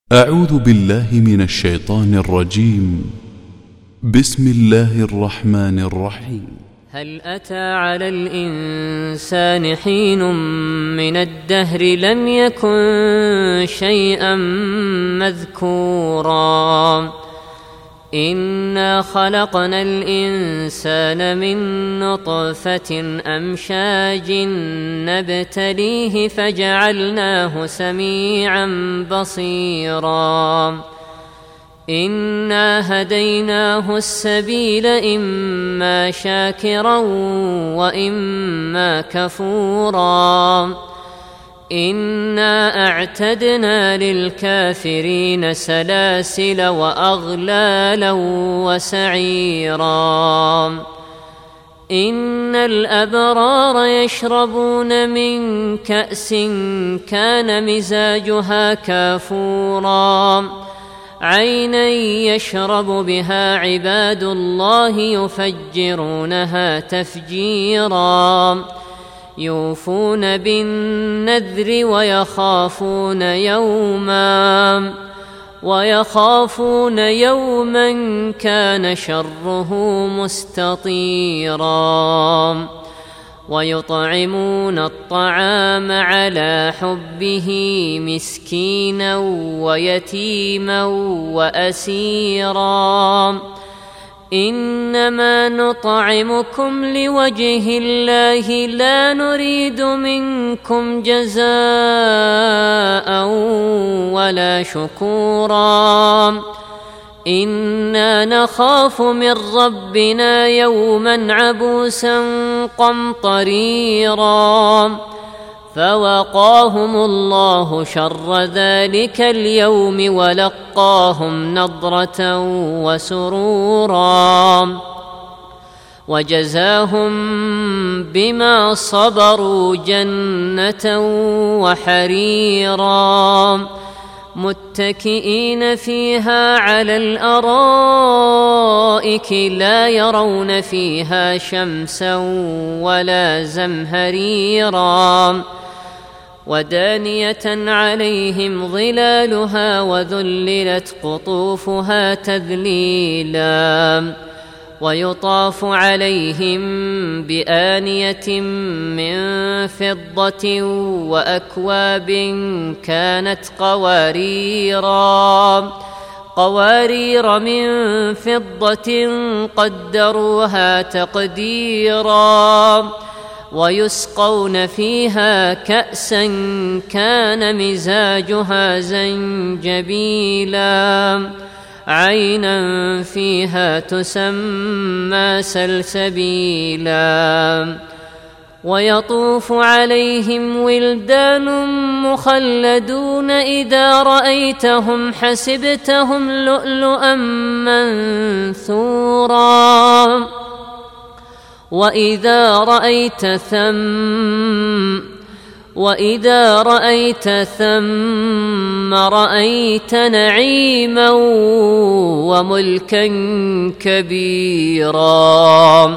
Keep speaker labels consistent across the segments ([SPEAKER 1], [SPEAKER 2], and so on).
[SPEAKER 1] أعوذ بالله من الشيطان الرجيم. بسم الله الرحمن الرحيم.
[SPEAKER 2] هل أتى على الإنسان حين من الدهر لم يكن شيئا مذكورا إنا خلقنا الإنسان من نطفة أمشاج نبتليه فجعلناه سميعا بصيرا إنا هديناه السبيل إما شاكرا وإما كفورا إنا أعتدنا للكافرين سلاسل وأغلالا وسعيرا إن الأبرار يشربون من كأس كان مزاجها كافورا عينا يشرب بها عباد الله يفجرونها تفجيرا يوفون بالنذر ويخافون يوما كان شره مستطيرا ويطعمون الطعام على حبه مسكينا ويتيما وأسيرا إنما نطعمكم لوجه الله لا نريد منكم جزاء ولا شكورا إنا نخاف من ربنا يوما عبوسا قمطريرا فوقاهم الله شر ذلك اليوم ولقاهم نضرة وسرورا وجزاهم بما صبروا جنة وحريرا متكئين فيها على الأرائك لا يرون فيها شمسا ولا زمهريرا ودانية عليهم ظلالها وذللت قطوفها تذليلا ويطاف عليهم بآنية من فضة وأكواب كانت قوارير من فضة قدروها تقديرا ويسقون فيها كأسا كان مزاجها زنجبيلا عينا فيها تسمى سلسبيلا ويطوف عليهم ولدان مخلدون إذا رأيتهم حسبتهم لؤلؤا منثورا وإذا رأيت ثم رأيت نعيما وملكا كبيرا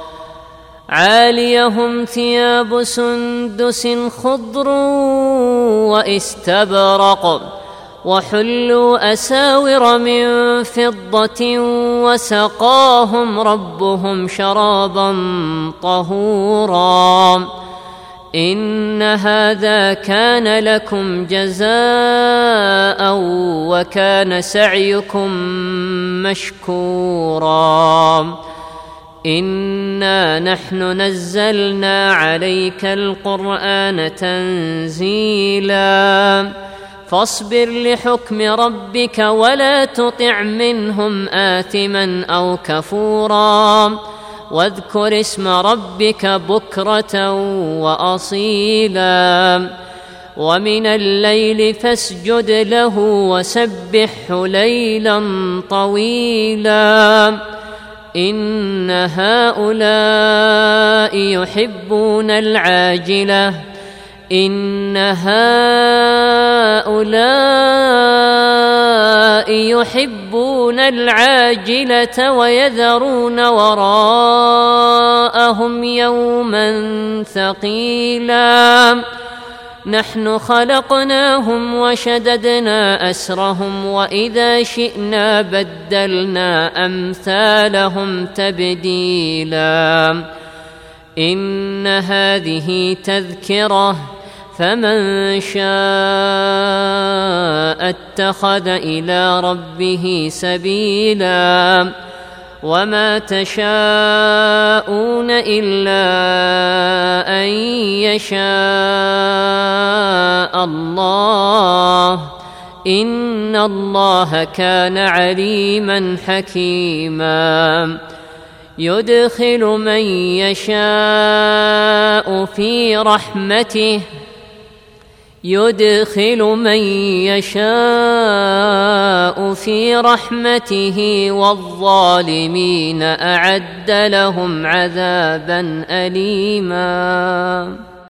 [SPEAKER 2] عاليهم ثياب سندس خضر واستبرق وحلوا أساور من فضة وسقاهم ربهم شرابا طهورا إن هذا كان لكم جزاء وكان سعيكم مشكورا إنا نحن نزلنا عليك القرآن تنزيلا فاصبر لحكم ربك ولا تطع منهم آثما أو كفورا واذكر اسم ربك بكرة وأصيلا ومن الليل فاسجد له وسبحه ليلا طويلا إن هؤلاء يحبون العاجلة ويذرون وراءهم يوما ثقيلا نحن خلقناهم وشددنا أسرهم وإذا شئنا بدلنا أمثالهم تبديلا إن هذه تذكرة فمن شاء اتخذ إلى ربه سبيلا وما تشاءون إلا أن يشاء الله إن الله كان عليما حكيما يدخل من يشاء في رحمته والظالمين أعد لهم عذابا أليما.